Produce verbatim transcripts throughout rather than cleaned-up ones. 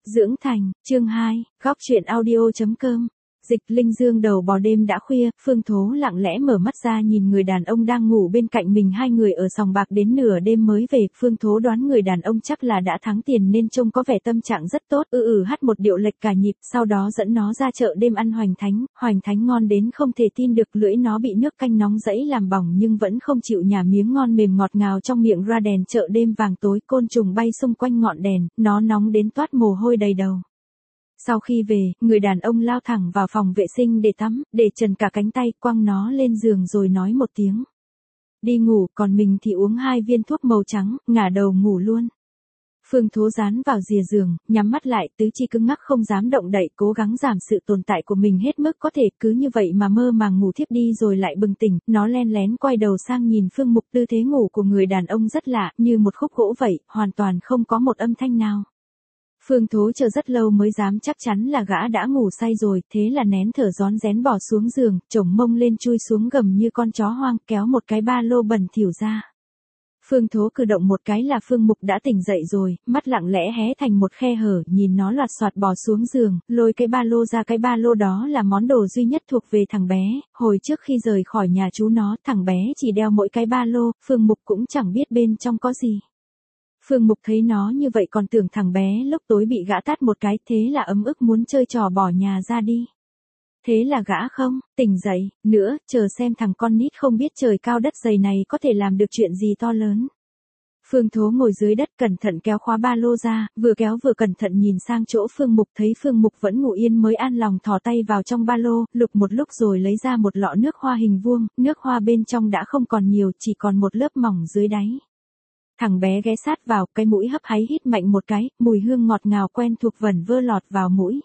Dưỡng thành, chương hai, góc truyện audio.com. Dịch Linh Dương đầu bò đêm đã khuya, Phương Thố lặng lẽ mở mắt ra nhìn người đàn ông đang ngủ bên cạnh mình, hai người ở sòng bạc đến nửa đêm mới về. Phương Thố đoán người đàn ông chắc là đã thắng tiền nên trông có vẻ tâm trạng rất tốt, ư ừ hát một điệu lệch cả nhịp, sau đó dẫn nó ra chợ đêm ăn hoành thánh. Hoành thánh ngon đến không thể tin được, lưỡi nó bị nước canh nóng dẫy làm bỏng nhưng vẫn không chịu nhả miếng ngon mềm ngọt ngào trong miệng ra. Đèn chợ đêm vàng tối, côn trùng bay xung quanh ngọn đèn, nó nóng đến toát mồ hôi đầy đầu. Sau khi về, người đàn ông lao thẳng vào phòng vệ sinh để tắm, để trần cả cánh tay, quăng nó lên giường rồi nói một tiếng đi ngủ, còn mình thì uống hai viên thuốc màu trắng, ngả đầu ngủ luôn. Phương Thố dán vào rìa giường, nhắm mắt lại, tứ chi cứng ngắc không dám động đậy, cố gắng giảm sự tồn tại của mình hết mức có thể. Cứ như vậy mà mơ màng ngủ thiếp đi rồi lại bừng tỉnh. Nó len lén quay đầu sang nhìn Phương Mục, tư thế ngủ của người đàn ông rất lạ, như một khúc gỗ vậy, hoàn toàn không có một âm thanh nào. Phương Thố chờ rất lâu mới dám chắc chắn là gã đã ngủ say rồi, thế là nén thở rón rén bỏ xuống giường, chổng mông lên chui xuống gầm như con chó hoang, kéo một cái ba lô bẩn thỉu ra. Phương Thố cử động một cái là Phương Mục đã tỉnh dậy rồi, mắt lặng lẽ hé thành một khe hở, nhìn nó loạt soạt bò xuống giường, lôi cái ba lô ra. Cái ba lô đó là món đồ duy nhất thuộc về thằng bé, hồi trước khi rời khỏi nhà chú nó, thằng bé chỉ đeo mỗi cái ba lô, Phương Mục cũng chẳng biết bên trong có gì. Phương Mục thấy nó như vậy còn tưởng thằng bé lúc tối bị gã tát một cái, thế là ấm ức muốn chơi trò bỏ nhà ra đi. Thế là gã không tỉnh dậy nữa, chờ xem thằng con nít không biết trời cao đất dày này có thể làm được chuyện gì to lớn. Phương Thố ngồi dưới đất cẩn thận kéo khóa ba lô ra, vừa kéo vừa cẩn thận nhìn sang chỗ Phương Mục, thấy Phương Mục vẫn ngủ yên mới an lòng thò tay vào trong ba lô, lục một lúc rồi lấy ra một lọ nước hoa hình vuông, nước hoa bên trong đã không còn nhiều, chỉ còn một lớp mỏng dưới đáy. Thằng bé ghé sát vào, cái mũi hấp háy hít mạnh một cái, mùi hương ngọt ngào quen thuộc vẩn vơ lọt vào mũi.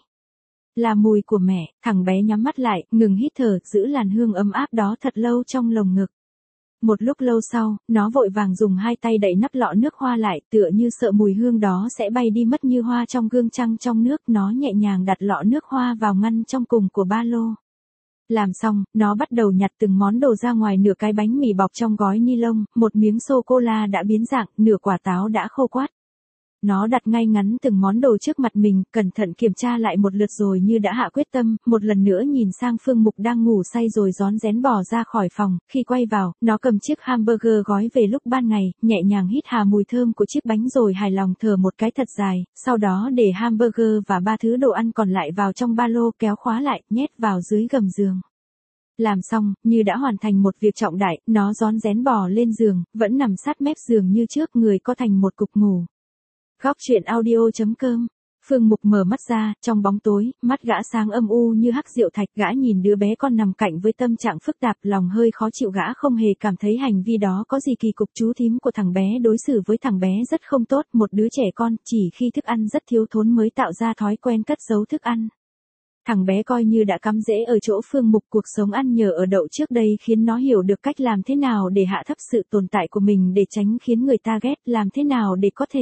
Là mùi của mẹ. Thằng bé nhắm mắt lại, ngừng hít thở, giữ làn hương ấm áp đó thật lâu trong lồng ngực. Một lúc lâu sau, nó vội vàng dùng hai tay đậy nắp lọ nước hoa lại, tựa như sợ mùi hương đó sẽ bay đi mất như hoa trong gương trăng trong nước. Nó nhẹ nhàng đặt lọ nước hoa vào ngăn trong cùng của ba lô. Làm xong, nó bắt đầu nhặt từng món đồ ra ngoài, nửa cái bánh mì bọc trong gói ni lông, một miếng sô-cô-la đã biến dạng, nửa quả táo đã khô quắt. Nó đặt ngay ngắn từng món đồ trước mặt mình, cẩn thận kiểm tra lại một lượt rồi như đã hạ quyết tâm, một lần nữa nhìn sang Phương Mục đang ngủ say rồi rón rén bỏ ra khỏi phòng. Khi quay vào, nó cầm chiếc hamburger gói về lúc ban ngày, nhẹ nhàng hít hà mùi thơm của chiếc bánh rồi hài lòng thở một cái thật dài, sau đó để hamburger và ba thứ đồ ăn còn lại vào trong ba lô, kéo khóa lại, nhét vào dưới gầm giường. Làm xong, như đã hoàn thành một việc trọng đại, nó rón rén bò lên giường, vẫn nằm sát mép giường như trước, người co thành một cục ngủ. Góc truyện audio.com. Phương Mục mở mắt ra, trong bóng tối, mắt gã sáng âm u như hắc rượu thạch. Gã nhìn đứa bé con nằm cạnh với tâm trạng phức tạp, lòng hơi khó chịu. Gã không hề cảm thấy hành vi đó có gì kỳ cục. Chú thím của thằng bé đối xử với thằng bé rất không tốt, một đứa trẻ con, chỉ khi thức ăn rất thiếu thốn mới tạo ra thói quen cất giấu thức ăn. Thằng bé coi như đã cắm rễ ở chỗ Phương Mục, cuộc sống ăn nhờ ở đậu trước đây khiến nó hiểu được cách làm thế nào để hạ thấp sự tồn tại của mình để tránh khiến người ta ghét, làm thế nào để có thể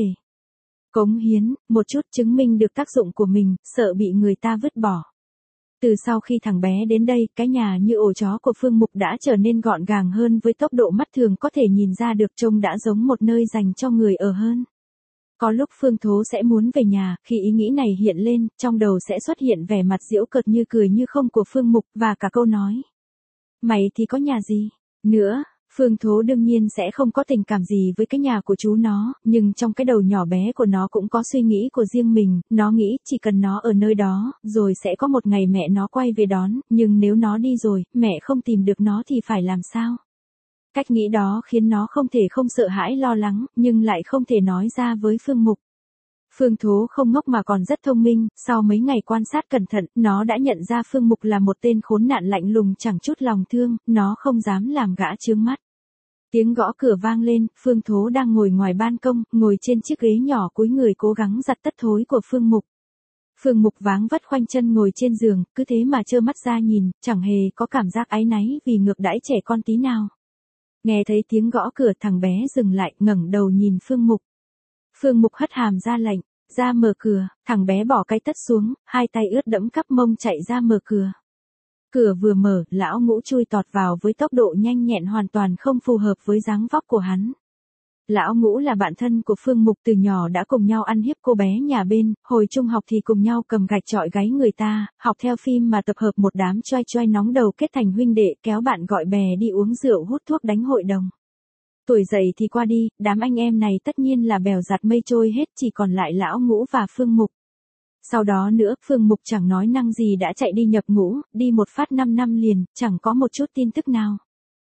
cống hiến một chút, chứng minh được tác dụng của mình, sợ bị người ta vứt bỏ. Từ sau khi thằng bé đến đây, cái nhà như ổ chó của Phương Mục đã trở nên gọn gàng hơn, với tốc độ mắt thường có thể nhìn ra được, trông đã giống một nơi dành cho người ở hơn. Có lúc Phương Thố sẽ muốn về nhà, khi ý nghĩ này hiện lên, trong đầu sẽ xuất hiện vẻ mặt giễu cợt như cười như không của Phương Mục, và cả câu nói: mày thì có nhà gì nữa. Phương Thố đương nhiên sẽ không có tình cảm gì với cái nhà của chú nó, nhưng trong cái đầu nhỏ bé của nó cũng có suy nghĩ của riêng mình. Nó nghĩ chỉ cần nó ở nơi đó, rồi sẽ có một ngày mẹ nó quay về đón, nhưng nếu nó đi rồi, mẹ không tìm được nó thì phải làm sao? Cách nghĩ đó khiến nó không thể không sợ hãi lo lắng, nhưng lại không thể nói ra với Phương Mục. Phương Thố không ngốc mà còn rất thông minh, sau mấy ngày quan sát cẩn thận, nó đã nhận ra Phương Mục là một tên khốn nạn lạnh lùng chẳng chút lòng thương, nó không dám làm gã chướng mắt. Tiếng gõ cửa vang lên, Phương Thố đang ngồi ngoài ban công, ngồi trên chiếc ghế nhỏ cúi người cố gắng giặt tất thối của Phương Mục. Phương Mục váng vất khoanh chân ngồi trên giường, cứ thế mà trơ mắt ra nhìn, chẳng hề có cảm giác áy náy vì ngược đãi trẻ con tí nào. Nghe thấy tiếng gõ cửa, thằng bé dừng lại, ngẩng đầu nhìn Phương Mục. Phương Mục hất hàm ra lệnh: ra mở cửa. Thằng bé bỏ cái tất xuống, hai tay ướt đẫm cắp mông chạy ra mở cửa. Cửa vừa mở, lão Ngũ chui tọt vào với tốc độ nhanh nhẹn hoàn toàn không phù hợp với dáng vóc của hắn. Lão Ngũ là bạn thân của Phương Mục, từ nhỏ đã cùng nhau ăn hiếp cô bé nhà bên, hồi trung học thì cùng nhau cầm gạch chọi gáy người ta, học theo phim mà tập hợp một đám choai choai nóng đầu kết thành huynh đệ, kéo bạn gọi bè đi uống rượu hút thuốc đánh hội đồng. Tuổi dậy thì qua đi, đám anh em này tất nhiên là bèo giạt mây trôi hết, chỉ còn lại Lão Ngũ và Phương Mục. Sau đó nữa, Phương Mục chẳng nói năng gì đã chạy đi nhập ngũ, đi một phát năm năm liền, chẳng có một chút tin tức nào.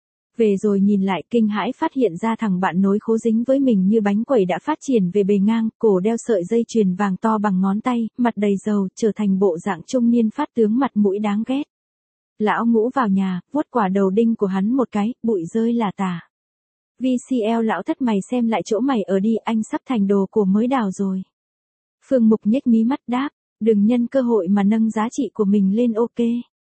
Về rồi nhìn lại kinh hãi phát hiện ra thằng bạn nối khố dính với mình như bánh quẩy đã phát triển về bề ngang, cổ đeo sợi dây chuyền vàng to bằng ngón tay, mặt đầy dầu, trở thành bộ dạng trung niên phát tướng mặt mũi đáng ghét. Lão Ngũ vào nhà, vuốt quả đầu đinh của hắn một cái, bụi rơi là tả. vê xê lờ lão thất mày xem lại chỗ mày ở đi, anh sắp thành đồ cổ mới đào rồi. Phương Mục nhếch mí mắt đáp, đừng nhân cơ hội mà nâng giá trị của mình lên ok.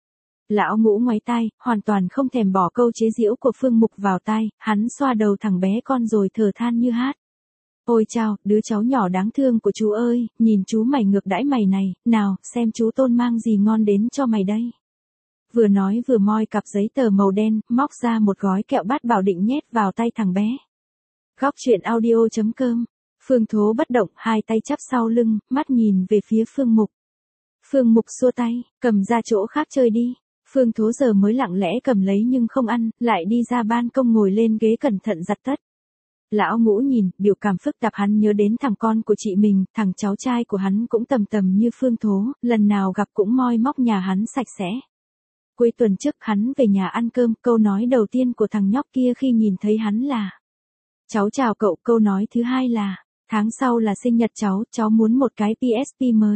Lão Ngũ ngoáy tai, hoàn toàn không thèm bỏ câu chế giễu của Phương Mục vào tai, hắn xoa đầu thằng bé con rồi thở than như hát. Ôi chao, đứa cháu nhỏ đáng thương của chú ơi, nhìn chú mày ngược đãi mày này, nào, xem chú Tôn mang gì ngon đến cho mày đây. Vừa nói vừa moi cặp giấy tờ màu đen, móc ra một gói kẹo Bát Bảo định nhét vào tay thằng bé. Góc truyện audio chấm com. Phương Thố bất động, hai tay chắp sau lưng, mắt nhìn về phía Phương Mục. Phương Mục xua tay, cầm ra chỗ khác chơi đi. Phương Thố giờ mới lặng lẽ cầm lấy nhưng không ăn, lại đi ra ban công ngồi lên ghế cẩn thận giặt tất. Lão Ngũ nhìn, biểu cảm phức tạp, hắn nhớ đến thằng con của chị mình, thằng cháu trai của hắn cũng tầm tầm như Phương Thố, lần nào gặp cũng moi móc nhà hắn sạch sẽ. Cuối tuần trước hắn về nhà ăn cơm, câu nói đầu tiên của thằng nhóc kia khi nhìn thấy hắn là: cháu chào cậu, câu nói thứ hai là: tháng sau là sinh nhật cháu, cháu muốn một cái pê ét pê mới.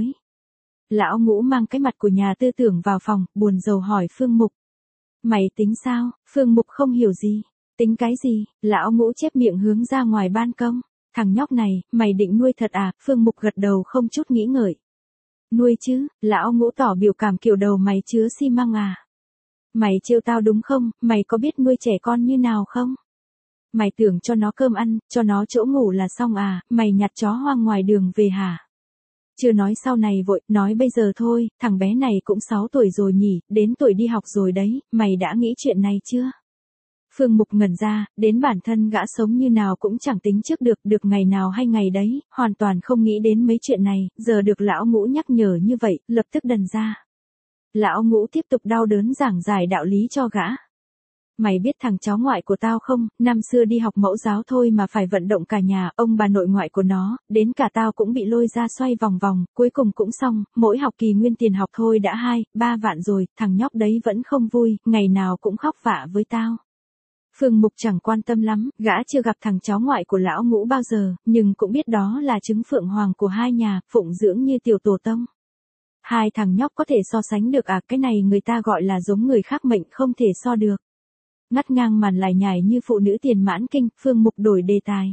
Lão Ngũ mang cái mặt của nhà tư tưởng vào phòng, buồn rầu hỏi Phương Mục. Mày tính sao? Phương Mục không hiểu gì. Tính cái gì? Lão Ngũ chép miệng hướng ra ngoài ban công. Thằng nhóc này, mày định nuôi thật à? Phương Mục gật đầu không chút nghĩ ngợi. Nuôi chứ, Lão Ngũ tỏ biểu cảm kiểu đầu mày chứa xi măng à? Mày trêu tao đúng không? Mày có biết nuôi trẻ con như nào không? Mày tưởng cho nó cơm ăn, cho nó chỗ ngủ là xong à? Mày nhặt chó hoang ngoài đường về hả? Chưa nói sau này vội, nói bây giờ thôi, thằng bé này cũng sáu tuổi rồi nhỉ, đến tuổi đi học rồi đấy, mày đã nghĩ chuyện này chưa? Phương Mục ngẩn ra, đến bản thân gã sống như nào cũng chẳng tính trước được, được ngày nào hay ngày đấy, hoàn toàn không nghĩ đến mấy chuyện này, giờ được Lão Ngũ nhắc nhở như vậy, lập tức đần ra. Lão Ngũ tiếp tục đau đớn giảng giải đạo lý cho gã. Mày biết thằng cháu ngoại của tao không, năm xưa đi học mẫu giáo thôi mà phải vận động cả nhà, ông bà nội ngoại của nó, đến cả tao cũng bị lôi ra xoay vòng vòng, cuối cùng cũng xong, mỗi học kỳ nguyên tiền học thôi đã hai, ba vạn rồi, thằng nhóc đấy vẫn không vui, ngày nào cũng khóc vạ với tao. Phương Mục chẳng quan tâm lắm, gã chưa gặp thằng cháu ngoại của Lão Ngũ bao giờ, nhưng cũng biết đó là trứng phượng hoàng của hai nhà, phụng dưỡng như tiểu tổ tông. Hai thằng nhóc có thể so sánh được à, cái này người ta gọi là giống người khác mệnh không thể so được. Ngắt ngang màn lải nhải như phụ nữ tiền mãn kinh, Phương Mục đổi đề tài.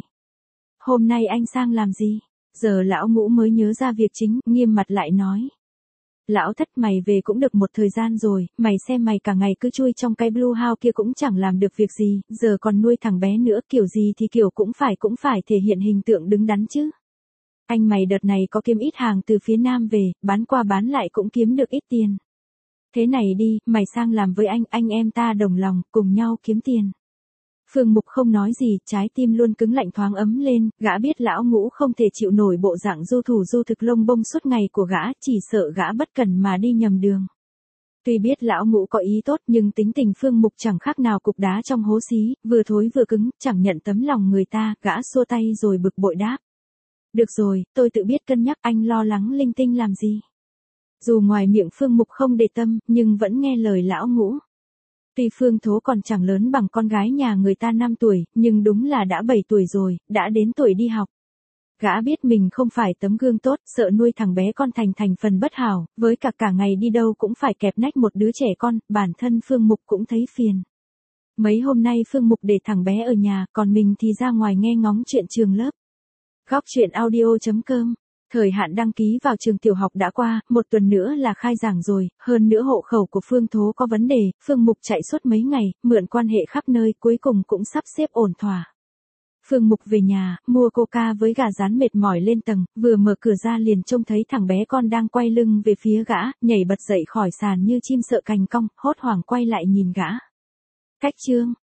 Hôm nay anh sang làm gì? Giờ Lão Ngũ mới nhớ ra việc chính, nghiêm mặt lại nói. Lão thất, mày về cũng được một thời gian rồi, mày xem mày cả ngày cứ chui trong cái blue house kia cũng chẳng làm được việc gì, giờ còn nuôi thằng bé nữa, kiểu gì thì kiểu cũng phải cũng phải thể hiện hình tượng đứng đắn chứ. Anh mày đợt này có kiếm ít hàng từ phía Nam về, bán qua bán lại cũng kiếm được ít tiền. Thế này đi, mày sang làm với anh, anh em ta đồng lòng, cùng nhau kiếm tiền. Phương Mục không nói gì, trái tim luôn cứng lạnh thoáng ấm lên, gã biết Lão Ngũ không thể chịu nổi bộ dạng du thủ du thực lông bông suốt ngày của gã, chỉ sợ gã bất cẩn mà đi nhầm đường. Tuy biết Lão Ngũ có ý tốt nhưng tính tình Phương Mục chẳng khác nào cục đá trong hố xí, vừa thối vừa cứng, chẳng nhận tấm lòng người ta, gã xua tay rồi bực bội đáp. Được rồi, tôi tự biết cân nhắc, anh lo lắng linh tinh làm gì. Dù ngoài miệng Phương Mục không để tâm, nhưng vẫn nghe lời Lão Ngũ. Tuy Phương Thố còn chẳng lớn bằng con gái nhà người ta năm tuổi, nhưng đúng là đã bảy tuổi rồi, đã đến tuổi đi học. Gã biết mình không phải tấm gương tốt, sợ nuôi thằng bé con thành thành phần bất hảo, với cả cả ngày đi đâu cũng phải kẹp nách một đứa trẻ con, bản thân Phương Mục cũng thấy phiền. Mấy hôm nay Phương Mục để thằng bé ở nhà, còn mình thì ra ngoài nghe ngóng chuyện trường lớp. Góc truyện audio chấm com. Thời hạn đăng ký vào trường tiểu học đã qua, một tuần nữa là khai giảng rồi, hơn nữa hộ khẩu của Phương Thố có vấn đề, Phương Mục chạy suốt mấy ngày, mượn quan hệ khắp nơi, cuối cùng cũng sắp xếp ổn thỏa. Phương Mục về nhà, mua coca với gà rán mệt mỏi lên tầng, vừa mở cửa ra liền trông thấy thằng bé con đang quay lưng về phía gã, nhảy bật dậy khỏi sàn như chim sợ cành cong, hốt hoảng quay lại nhìn gã. Cách chương